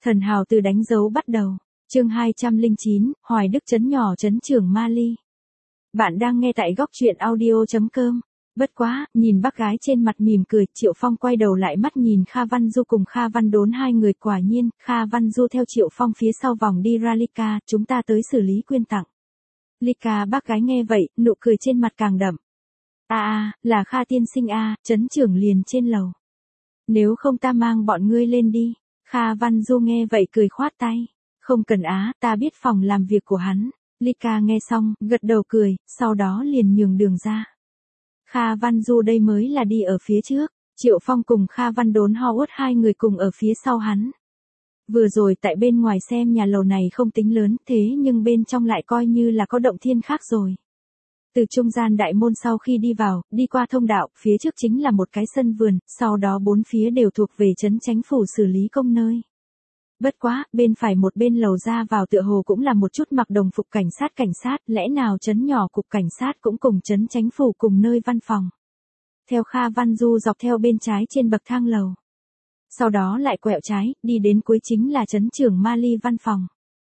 Thần hào từ đánh dấu bắt đầu. Chương 209, Hoài Đức trấn nhỏ trấn trưởng Mali. Bạn đang nghe tại góc truyện audio.com. Bất quá, nhìn bác gái trên mặt mỉm cười, Triệu Phong quay đầu lại mắt nhìn Kha Văn Du cùng Kha Văn Đốn, hai người quả nhiên, Kha Văn Du theo Triệu Phong phía sau vòng đi ra. Lika, chúng ta tới xử lý quyên tặng. Lika bác gái nghe vậy, nụ cười trên mặt càng đậm. Là Kha tiên sinh trấn trưởng liền trên lầu. Nếu không ta mang bọn ngươi lên đi. Kha Văn Du nghe vậy cười khoát tay. Không cần ta biết phòng làm việc của hắn. Lika nghe xong, gật đầu cười, sau đó liền nhường đường ra. Kha Văn Du đây mới là đi ở phía trước, Triệu Phong cùng Kha Văn Đốn Howard hai người cùng ở phía sau hắn. Vừa rồi tại bên ngoài xem nhà lầu này không tính lớn, thế nhưng bên trong lại coi như là có động thiên khác rồi. Từ trung gian đại môn sau khi đi vào, đi qua thông đạo, phía trước chính là một cái sân vườn, sau đó bốn phía đều thuộc về trấn chánh phủ xử lý công nơi. Bất quá, bên phải một bên lầu ra vào tựa hồ cũng là một chút mặc đồng phục cảnh sát, lẽ nào trấn nhỏ cục cảnh sát cũng cùng trấn chánh phủ cùng nơi văn phòng. Theo Kha Văn Du dọc theo bên trái trên bậc thang lầu. Sau đó lại quẹo trái, đi đến cuối chính là trấn trưởng Mali văn phòng.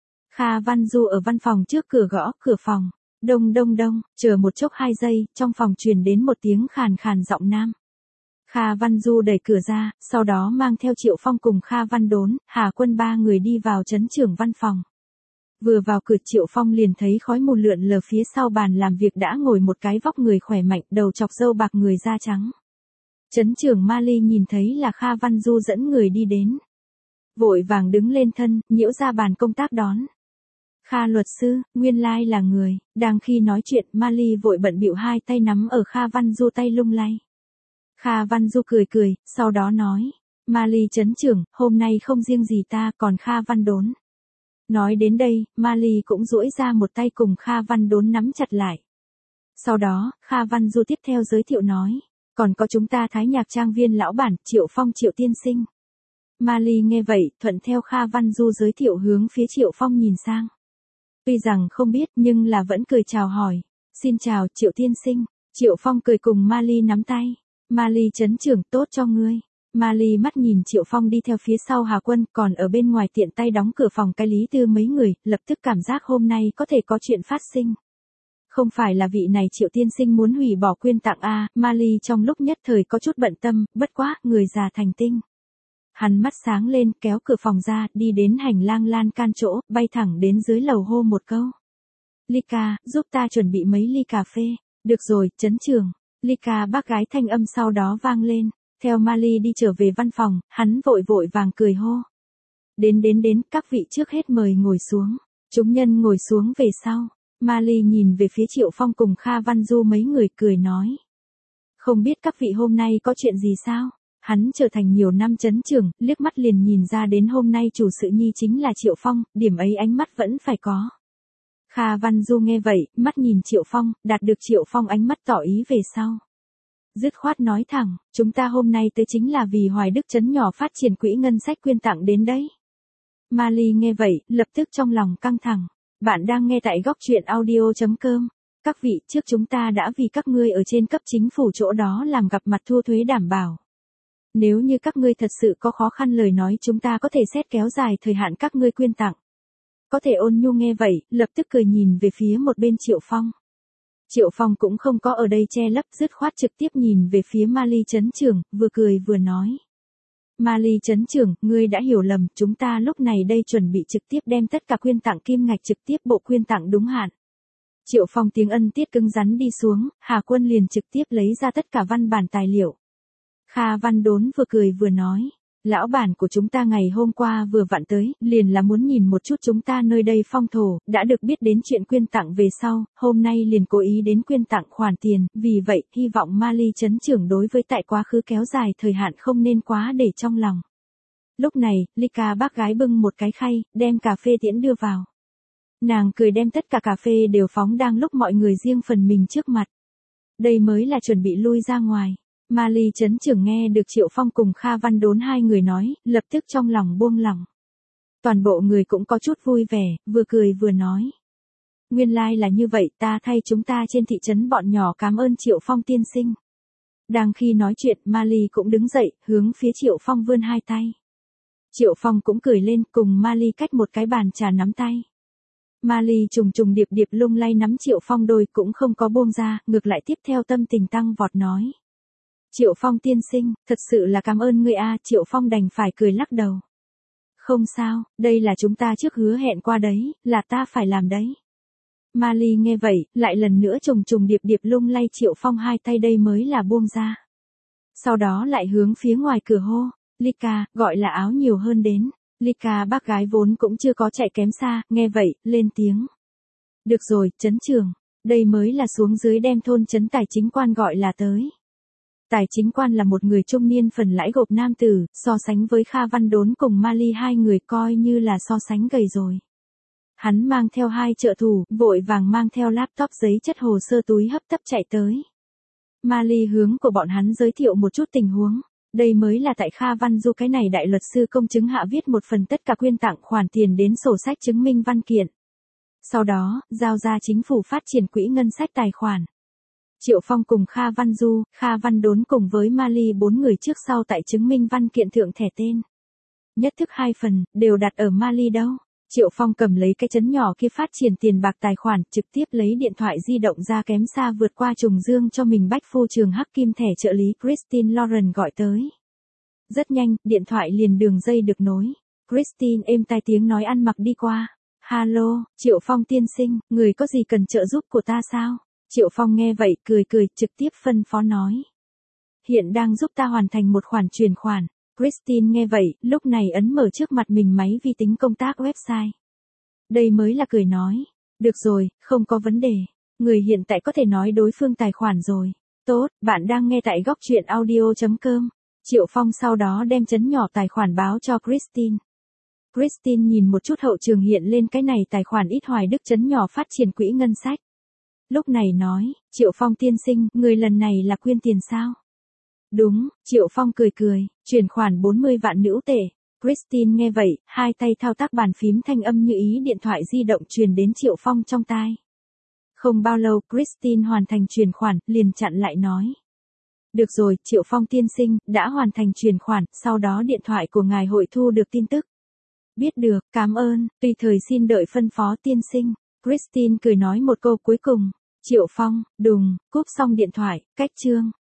Kha Văn Du ở văn phòng trước cửa gõ cửa phòng. Đông, chờ một chốc 2 giây, trong phòng truyền đến một tiếng khàn khàn giọng nam. Kha Văn Du đẩy cửa ra, sau đó mang theo Triệu Phong cùng Kha Văn Đốn, Hà Quân ba người đi vào trấn trưởng văn phòng. Vừa vào cửa Triệu Phong liền thấy khói mù lượn lờ phía sau bàn làm việc đã ngồi một cái vóc người khỏe mạnh, đầu chọc râu bạc người da trắng. Trấn trưởng Mali nhìn thấy là Kha Văn Du dẫn người đi đến. Vội vàng đứng lên thân, nhiễu ra bàn công tác đón. Kha luật sư, nguyên lai là người, đang khi nói chuyện Mali vội bận bịu hai tay nắm ở Kha Văn Du tay lung lay. Kha Văn Du cười, sau đó nói, Mali trấn trưởng, hôm nay không riêng gì ta còn Kha Văn Đốn. Nói đến đây, Mali cũng duỗi ra một tay cùng Kha Văn Đốn nắm chặt lại. Sau đó, Kha Văn Du tiếp theo giới thiệu nói, còn có chúng ta Thái Nhạc Trang viên lão bản, Triệu Phong Triệu tiên sinh. Mali nghe vậy, thuận theo Kha Văn Du giới thiệu hướng phía Triệu Phong nhìn sang. Tuy rằng không biết nhưng là vẫn cười chào hỏi. Xin chào Triệu tiên sinh. Triệu Phong cười cùng Mali nắm tay. Mali trấn trưởng tốt cho ngươi. Mali mắt nhìn Triệu Phong đi theo phía sau Hà Quân còn ở bên ngoài tiện tay đóng cửa phòng cái Lý Tư mấy người, lập tức cảm giác hôm nay có thể có chuyện phát sinh. Không phải là vị này Triệu tiên sinh muốn hủy bỏ quyên tặng Mali trong lúc nhất thời có chút bận tâm, bất quá, người già thành tinh. Hắn mắt sáng lên, kéo cửa phòng ra, đi đến hành lang lan can chỗ, bay thẳng đến dưới lầu hô một câu. Lika, giúp ta chuẩn bị mấy ly cà phê. Được rồi, trấn trưởng. Lika bác gái thanh âm sau đó vang lên. Theo Mali đi trở về văn phòng, hắn vội vàng cười hô. Đến, các vị trước hết mời ngồi xuống. Chúng nhân ngồi xuống về sau. Mali nhìn về phía Triệu Phong cùng Kha Văn Du mấy người cười nói. Không biết các vị hôm nay có chuyện gì sao? Hắn trở thành nhiều năm trấn trưởng, liếc mắt liền nhìn ra đến hôm nay chủ sự nhi chính là Triệu Phong, điểm ấy ánh mắt vẫn phải có. Kha Văn Du nghe vậy, mắt nhìn Triệu Phong, đạt được Triệu Phong ánh mắt tỏ ý về sau. Dứt khoát nói thẳng, chúng ta hôm nay tới chính là vì Hoài Đức trấn nhỏ phát triển quỹ ngân sách quyên tặng đến đấy. Mali nghe vậy, lập tức trong lòng căng thẳng. Bạn đang nghe tại góc truyện audio.com. Các vị, trước chúng ta đã vì các ngươi ở trên cấp chính phủ chỗ đó làm gặp mặt thu thuế đảm bảo. Nếu như các ngươi thật sự có khó khăn lời nói chúng ta có thể xét kéo dài thời hạn các ngươi quyên tặng. Có thể Ôn Nhu nghe vậy, lập tức cười nhìn về phía một bên Triệu Phong. Triệu Phong cũng không có ở đây che lấp, dứt khoát trực tiếp nhìn về phía Mali trấn trưởng, vừa cười vừa nói. Mali trấn trưởng, ngươi đã hiểu lầm, chúng ta lúc này đây chuẩn bị trực tiếp đem tất cả quyên tặng kim ngạch trực tiếp bộ quyên tặng đúng hạn. Triệu Phong tiếng ân tiết cứng rắn đi xuống, Hà Quân liền trực tiếp lấy ra tất cả văn bản tài liệu. Kha Văn Đốn vừa cười vừa nói, lão bản của chúng ta ngày hôm qua vừa vặn tới, liền là muốn nhìn một chút chúng ta nơi đây phong thổ, đã được biết đến chuyện quyên tặng về sau, hôm nay liền cố ý đến quyên tặng khoản tiền, vì vậy, hy vọng Mali trấn trưởng đối với tại quá khứ kéo dài thời hạn không nên quá để trong lòng. Lúc này, Lika bác gái bưng một cái khay, đem cà phê tiễn đưa vào. Nàng cười đem tất cả cà phê đều phóng đang lúc mọi người riêng phần mình trước mặt. Đây mới là chuẩn bị lui ra ngoài. Mali trấn trưởng nghe được Triệu Phong cùng Kha Văn Đốn hai người nói, lập tức trong lòng buông lỏng. Toàn bộ người cũng có chút vui vẻ, vừa cười vừa nói. Nguyên lai là như vậy, ta thay chúng ta trên thị trấn bọn nhỏ cảm ơn Triệu Phong tiên sinh. Đang khi nói chuyện, Mali cũng đứng dậy, hướng phía Triệu Phong vươn hai tay. Triệu Phong cũng cười lên, cùng Mali cách một cái bàn trà nắm tay. Mali trùng trùng điệp điệp lung lay nắm Triệu Phong đôi cũng không có buông ra, ngược lại tiếp theo tâm tình tăng vọt nói. Triệu Phong tiên sinh, thật sự là cảm ơn ngươi a. Triệu Phong đành phải cười lắc đầu. Không sao, đây là chúng ta trước hứa hẹn qua đấy, là ta phải làm đấy. Mali nghe vậy, lại lần nữa trùng trùng điệp điệp lung lay Triệu Phong hai tay đây mới là buông ra. Sau đó lại hướng phía ngoài cửa hô, Lika, gọi là áo nhiều hơn đến. Lika bác gái vốn cũng chưa có chạy kém xa, nghe vậy, lên tiếng. Được rồi, trấn trưởng, đây mới là xuống dưới đem thôn trấn tài chính quan gọi là tới. Tài chính quan là một người trung niên phần lãi gộp nam tử, so sánh với Kha Văn Đốn cùng Mali hai người coi như là so sánh gầy rồi. Hắn mang theo hai trợ thủ, vội vàng mang theo laptop giấy chất hồ sơ túi hấp tấp chạy tới. Mali hướng của bọn hắn giới thiệu một chút tình huống. Đây mới là tại Kha Văn Du cái này đại luật sư công chứng hạ viết một phần tất cả quyên tặng khoản tiền đến sổ sách chứng minh văn kiện. Sau đó, giao ra chính phủ phát triển quỹ ngân sách tài khoản. Triệu Phong cùng Kha Văn Du, Kha Văn Đốn cùng với Mali 4 người trước sau tại chứng minh văn kiện thượng thẻ tên. Nhất thức 2 phần, đều đặt ở Mali đâu. Triệu Phong cầm lấy cái chấn nhỏ kia phát triển tiền bạc tài khoản, trực tiếp lấy điện thoại di động ra kém xa vượt qua trùng dương cho mình bách phu trường hắc kim thẻ trợ lý Christine Lauren gọi tới. Rất nhanh, điện thoại liền đường dây được nối. Christine êm tai tiếng nói ăn mặc đi qua. Hello, Triệu Phong tiên sinh, người có gì cần trợ giúp của ta sao? Triệu Phong nghe vậy, cười cười, trực tiếp phân phó nói. Hiện đang giúp ta hoàn thành một khoản chuyển khoản. Christine nghe vậy, lúc này ấn mở trước mặt mình máy vi tính công tác website. Đây mới là cười nói. Được rồi, không có vấn đề. Người hiện tại có thể nói đối phương tài khoản rồi. Tốt, bạn đang nghe tại góc truyện audio.com. Triệu Phong sau đó đem chấn nhỏ tài khoản báo cho Christine. Christine nhìn một chút hậu trường hiện lên cái này tài khoản ít Hoài Đức chấn nhỏ phát triển quỹ ngân sách. Lúc này nói, Triệu Phong tiên sinh, người lần này là quyên tiền sao? Đúng, Triệu Phong cười cười, chuyển khoản 40 vạn nữ tệ. Christine nghe vậy, hai tay thao tác bàn phím thanh âm như ý điện thoại di động truyền đến Triệu Phong trong tai. Không bao lâu, Christine hoàn thành chuyển khoản, liền chặn lại nói. Được rồi, Triệu Phong tiên sinh, đã hoàn thành chuyển khoản, sau đó điện thoại của ngài hội thu được tin tức. Biết được, cảm ơn, tùy thời xin đợi phân phó tiên sinh. Christine cười nói một câu cuối cùng. Triệu Phong, đùng, cúp xong điện thoại, cách chương.